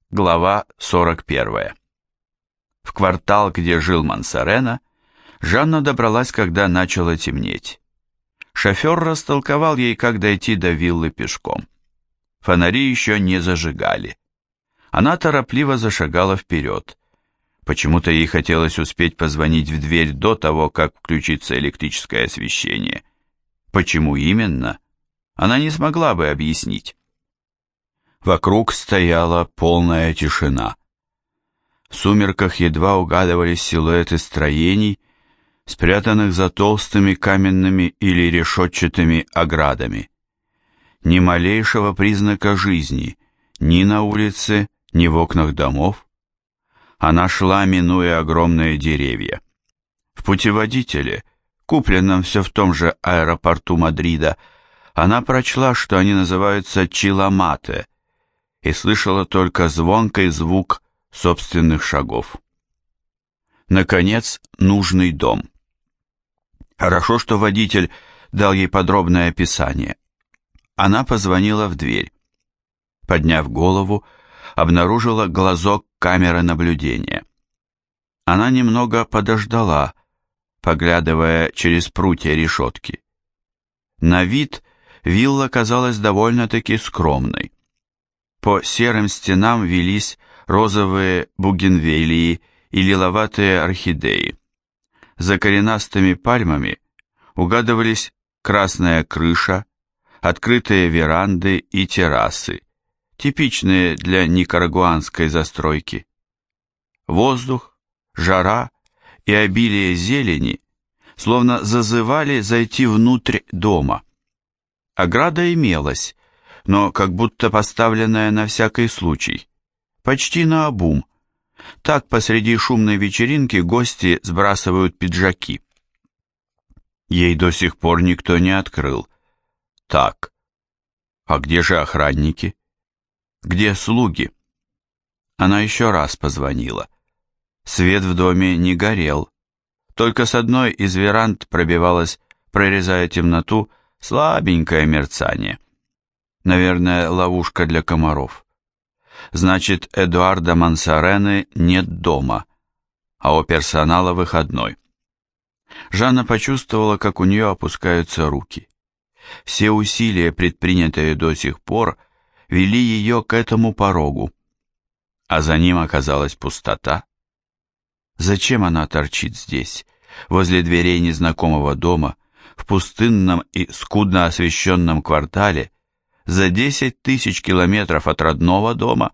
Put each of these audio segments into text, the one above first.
Глава 41. В квартал, где жил Монсорено, Жанна добралась, когда начало темнеть. Шофер растолковал ей, как дойти до виллы пешком. Фонари еще не зажигали. Она торопливо зашагала вперед. Почему-то ей хотелось успеть позвонить в дверь до того, как включится электрическое освещение. Почему именно, она не смогла бы объяснить. Вокруг стояла полная тишина. В сумерках едва угадывались силуэты строений, спрятанных за толстыми каменными или решетчатыми оградами. Ни малейшего признака жизни ни на улице, ни в окнах домов. Она шла, минуя огромные деревья. В путеводителе, купленном все в том же аэропорту Мадрида, она прочла, что они называются Чиламате, и слышала только звонкий звук собственных шагов. Наконец, нужный дом. Хорошо, что водитель дал ей подробное описание. Она позвонила в дверь. Подняв голову, обнаружила глазок камеры наблюдения. Она немного подождала, поглядывая через прутья решетки. На вид вилла казалась довольно-таки скромной. По серым стенам велись розовые бугенвиллии и лиловатые орхидеи. За коренастыми пальмами угадывались красная крыша, открытые веранды и террасы, типичные для никарагуанской застройки. Воздух, жара и обилие зелени словно зазывали зайти внутрь дома. Ограда имелась, но как будто поставленная на всякий случай, почти наобум. Так посреди шумной вечеринки гости сбрасывают пиджаки. Ей до сих пор никто не открыл. Так, а где же охранники? Где слуги? Она еще раз позвонила. Свет в доме не горел. Только с одной из веранд пробивалось, прорезая темноту, слабенькое мерцание. Наверное, ловушка для комаров. Значит, Эдуарда Монсорено нет дома, а у персонала выходной. Жанна почувствовала, как у нее опускаются руки. Все усилия, предпринятые до сих пор, вели ее к этому порогу, а за ним оказалась пустота. Зачем она торчит здесь, возле дверей незнакомого дома, в пустынном и скудно освещенном квартале, за 10 тысяч километров от родного дома?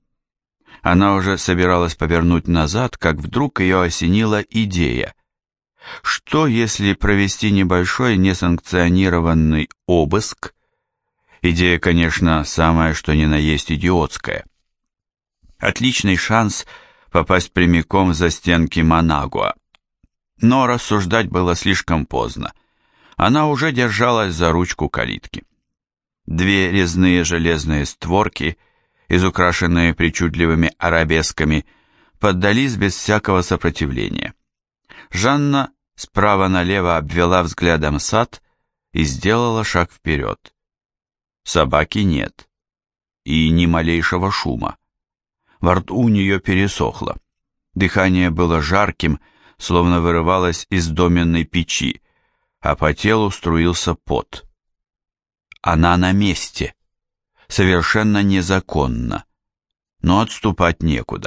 Она уже собиралась повернуть назад, как вдруг ее осенила идея. Что, если провести небольшой несанкционированный обыск? Идея, конечно, самая что ни на есть идиотская. Отличный шанс попасть прямиком в застенки Манагуа. Но рассуждать было слишком поздно. Она уже держалась за ручку калитки. Две резные железные створки, изукрашенные причудливыми арабесками, поддались без всякого сопротивления. Жанна справа налево обвела взглядом сад и сделала шаг вперед. Собаки нет. И ни малейшего шума. Во рту у нее пересохло. Дыхание было жарким, словно вырывалось из доменной печи, а по телу струился пот. Она на месте. Совершенно незаконно. Но отступать некуда.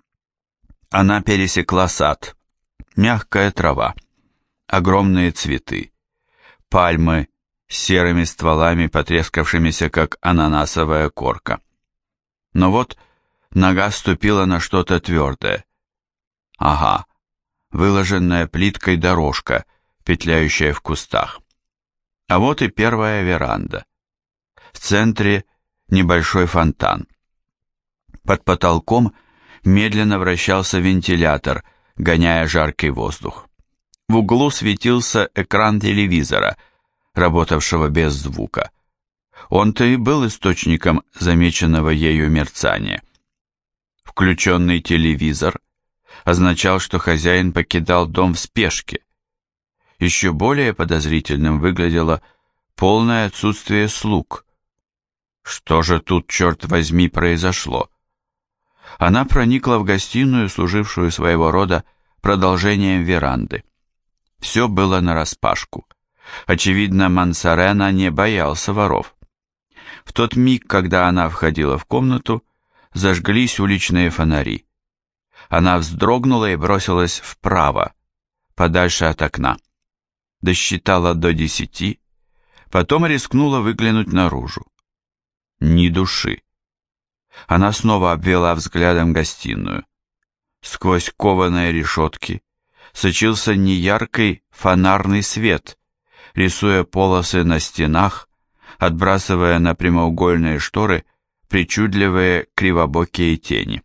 Она пересекла сад. Мягкая трава. Огромные цветы. Пальмы с серыми стволами, потрескавшимися, как ананасовая корка. Но вот нога ступила на что-то твердое. Ага, выложенная плиткой дорожка, петляющая в кустах. А вот и первая веранда. В центре небольшой фонтан. Под потолком медленно вращался вентилятор, гоняя жаркий воздух. В углу светился экран телевизора, работавшего без звука. Он-то и был источником замеченного ею мерцания. Включенный телевизор означал, что хозяин покидал дом в спешке. Еще более подозрительным выглядело полное отсутствие слуг. Что же тут, черт возьми, произошло? Она проникла в гостиную, служившую своего рода продолжением веранды. Все было нараспашку. Очевидно, Мансарена не боялся воров. В тот миг, когда она входила в комнату, зажглись уличные фонари. Она вздрогнула и бросилась вправо, подальше от окна. Досчитала до 10, потом рискнула выглянуть наружу. Ни души. Она снова обвела взглядом гостиную. Сквозь кованые решетки сочился неяркий фонарный свет, рисуя полосы на стенах, отбрасывая на прямоугольные шторы причудливые кривобокие тени.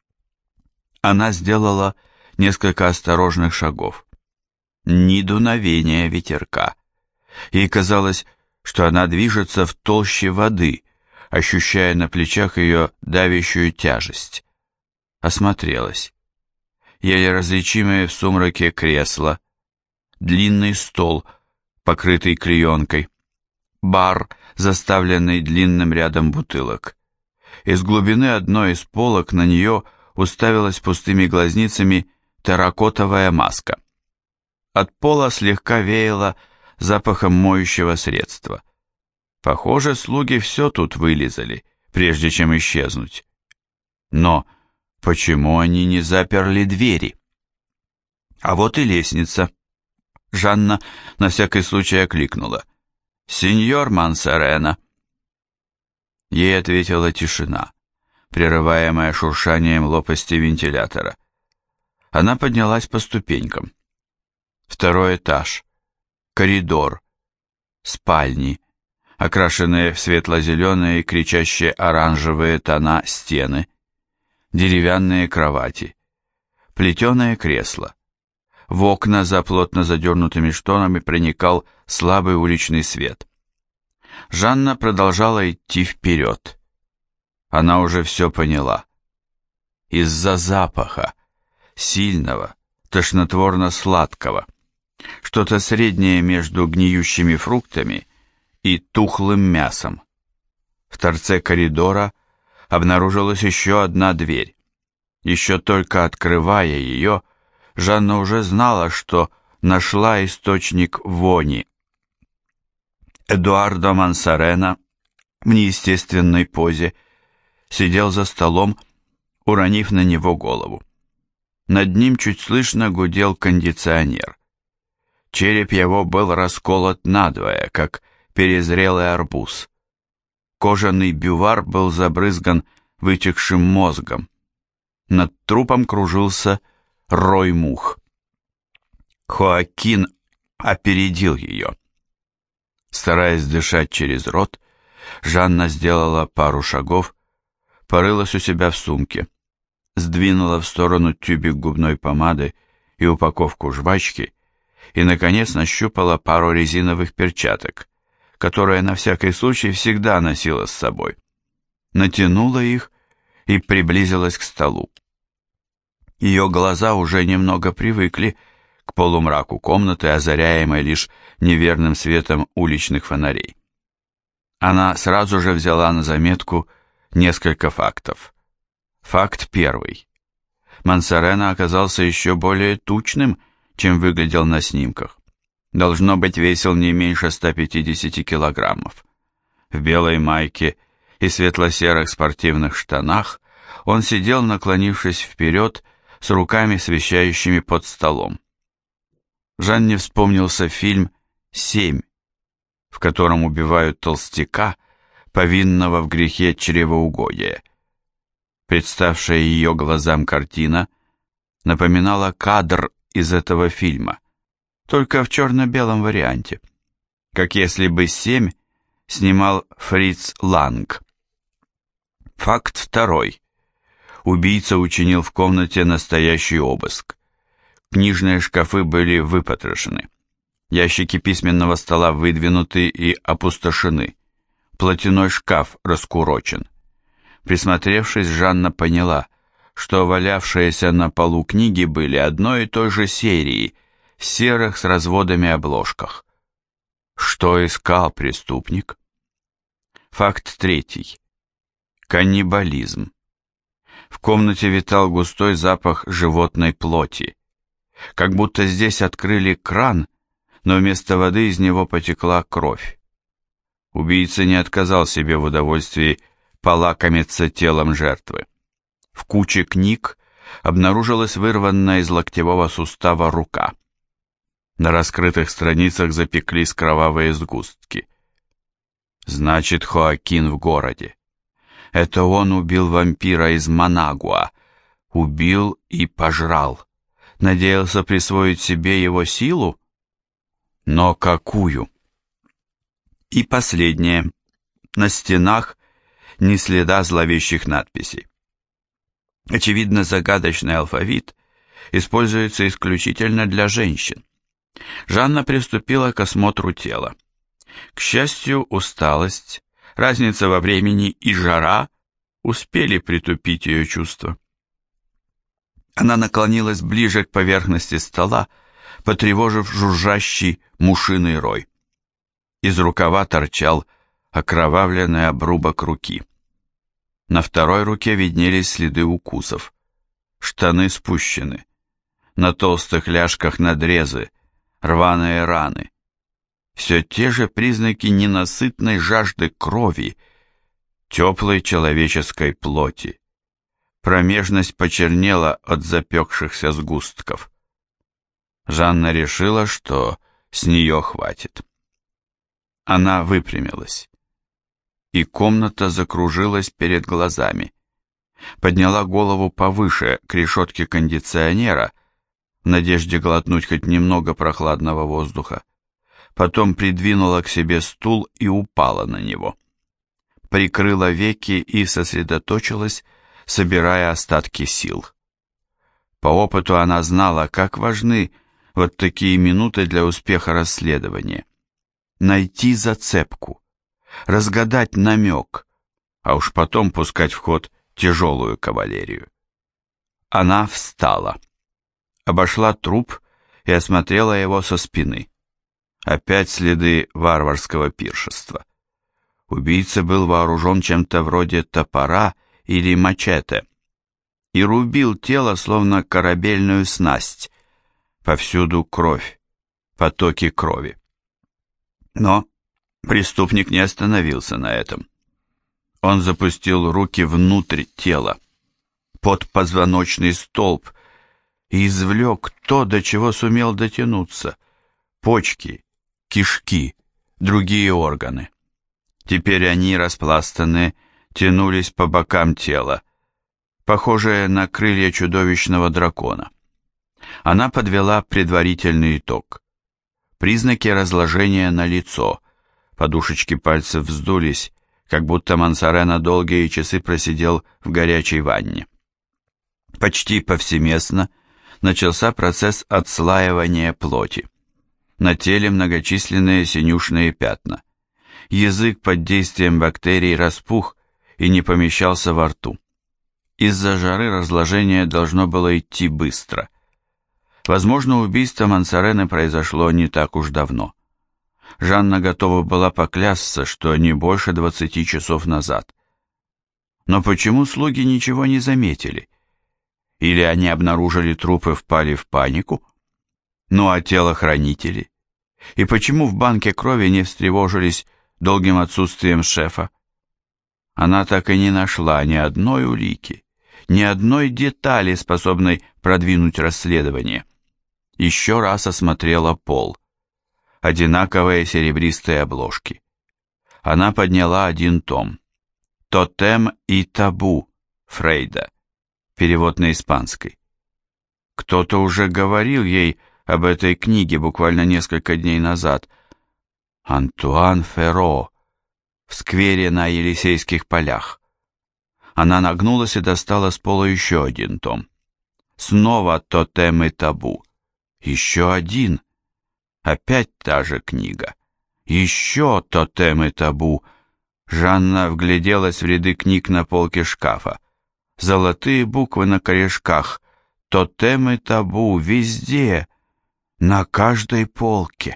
Она сделала несколько осторожных шагов. Ни дуновения ветерка. Ей казалось, что она движется в толще воды, ощущая на плечах ее давящую тяжесть. Осмотрелась. Еле различимые в сумраке кресла, длинный стол, покрытый клеенкой, бар, заставленный длинным рядом бутылок. Из глубины одной из полок на нее уставилась пустыми глазницами терракотовая маска. От пола слегка веяло запахом моющего средства. Похоже, слуги все тут вылизали, прежде чем исчезнуть. Но почему они не заперли двери? А вот и лестница. Жанна на всякий случай окликнула. «Сеньор Мансарена!» Ей ответила тишина, прерываемая шуршанием лопасти вентилятора. Она поднялась по ступенькам. Второй этаж, коридор, спальни, окрашенные в светло-зеленые и кричащие оранжевые тона стены, деревянные кровати, плетеное кресло. В окна за плотно задернутыми шторами проникал слабый уличный свет. Жанна продолжала идти вперед. Она уже все поняла. Из-за запаха, сильного, тошнотворно-сладкого, что-то среднее между гниющими фруктами и тухлым мясом. В торце коридора обнаружилась еще одна дверь. Еще только открывая ее, Жанна уже знала, что нашла источник вони. Эдуардо Мансарена в неестественной позе сидел за столом, уронив на него голову. Над ним чуть слышно гудел кондиционер. Череп его был расколот надвое, как перезрелый арбуз. Кожаный бювар был забрызган вытекшим мозгом. Над трупом кружился рой мух. Хоакин опередил ее. Стараясь дышать через рот, Жанна сделала пару шагов, порылась у себя в сумке, сдвинула в сторону тюбик губной помады и упаковку жвачки и, наконец, нащупала пару резиновых перчаток, которые на всякий случай всегда носила с собой. Натянула их и приблизилась к столу. Ее глаза уже немного привыкли к полумраку комнаты, озаряемой лишь неверным светом уличных фонарей. Она сразу же взяла на заметку несколько фактов. Факт первый. Мансарена оказался еще более тучным, чем выглядел на снимках. Должно быть, весил не меньше 150 килограммов. В белой майке и светло-серых спортивных штанах он сидел, наклонившись вперед, с руками, свисающими под столом. Жанне вспомнился фильм «7», в котором убивают толстяка, повинного в грехе чревоугодия. Представшая ее глазам картина напоминала кадр из этого фильма, только в черно-белом варианте, как если бы «7» снимал Фриц Ланг. Факт второй. Убийца учинил в комнате настоящий обыск. Книжные шкафы были выпотрошены. Ящики письменного стола выдвинуты и опустошены. Платяной шкаф раскурочен. Присмотревшись, Жанна поняла, что валявшиеся на полу книги были одной и той же серии, в серых с разводами обложках. Что искал преступник? Факт третий. Каннибализм. В комнате витал густой запах животной плоти. Как будто здесь открыли кран, но вместо воды из него потекла кровь. Убийца не отказал себе в удовольствии полакомиться телом жертвы. В куче книг обнаружилась вырванная из локтевого сустава рука. На раскрытых страницах запеклись кровавые сгустки. Значит, Хоакин в городе. Это он убил вампира из Манагуа. Убил и пожрал. Надеялся присвоить себе его силу? Но какую? И последнее. На стенах ни следа зловещих надписей. Очевидно, загадочный алфавит используется исключительно для женщин. Жанна приступила к осмотру тела. К счастью, усталость, разница во времени и жара успели притупить ее чувства. Она наклонилась ближе к поверхности стола, потревожив жужжащий мушиный рой. Из рукава торчал окровавленный обрубок руки. На второй руке виднелись следы укусов. Штаны спущены. На толстых ляжках надрезы, рваные раны. Все те же признаки ненасытной жажды крови, теплой человеческой плоти. Промежность почернела от запекшихся сгустков. Жанна решила, что с нее хватит. Она выпрямилась, и комната закружилась перед глазами. Подняла голову повыше к решетке кондиционера, в надежде глотнуть хоть немного прохладного воздуха. Потом придвинула к себе стул и упала на него. Прикрыла веки и сосредоточилась, собирая остатки сил. По опыту она знала, как важны вот такие минуты для успеха расследования. Найти зацепку, разгадать намек, а уж потом пускать в ход тяжелую кавалерию. Она встала, обошла труп и осмотрела его со спины. Опять следы варварского пиршества. Убийца был вооружен чем-то вроде топора или мачете и рубил тело, словно корабельную снасть. Повсюду кровь, потоки крови. Но преступник не остановился на этом. Он запустил руки внутрь тела, под позвоночный столб, и извлек то, до чего сумел дотянуться: почки, кишки, другие органы. Теперь они, распластанные, тянулись по бокам тела, похожие на крылья чудовищного дракона. Она подвела предварительный итог. Признаки разложения на лицо, подушечки пальцев вздулись, как будто Мансарена долгие часы просидел в горячей ванне. Почти повсеместно начался процесс отслаивания плоти. На теле многочисленные синюшные пятна. Язык под действием бактерий распух и не помещался во рту. Из-за жары разложение должно было идти быстро. Возможно, убийство Мансарены произошло не так уж давно. Жанна готова была поклясться, что не больше 20 часов назад. Но почему слуги ничего не заметили? Или они обнаружили труп и впали в панику? Ну а телохранители? И почему в банке крови не встревожились долгим отсутствием шефа? Она так и не нашла ни одной улики, ни одной детали, способной продвинуть расследование. Еще раз осмотрела пол. Одинаковые серебристые обложки. Она подняла один том. «Тотем и табу» Фрейда. Перевод на испанский. Кто-то уже говорил ей об этой книге буквально несколько дней назад. Антуан Ферро. В сквере на Елисейских полях. Она нагнулась и достала с пола еще один том. Снова «Тотем и табу». Еще один. Опять та же книга. Еще «Тотем и табу». Жанна вгляделась в ряды книг на полке шкафа. Золотые буквы на корешках. «Тотем и табу» везде, на каждой полке.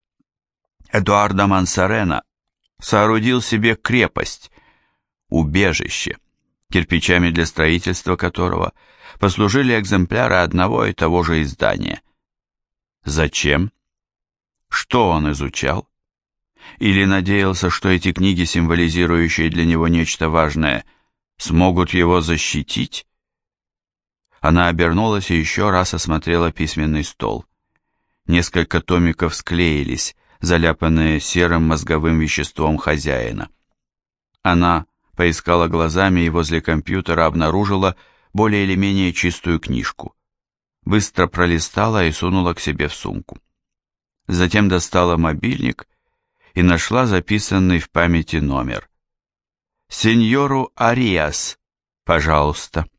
Эдуардо Мансарена соорудил себе крепость, убежище, кирпичами для строительства которого послужили экземпляры одного и того же издания. Зачем? Что он изучал? Или надеялся, что эти книги, символизирующие для него нечто важное, смогут его защитить? Она обернулась и еще раз осмотрела письменный стол. Несколько томиков склеились, заляпанные серым мозговым веществом хозяина. Она поискала глазами и возле компьютера обнаружила более или менее чистую книжку. Быстро пролистала и сунула к себе в сумку. Затем достала мобильник и нашла записанный в памяти номер. «Сеньору Ариас, пожалуйста».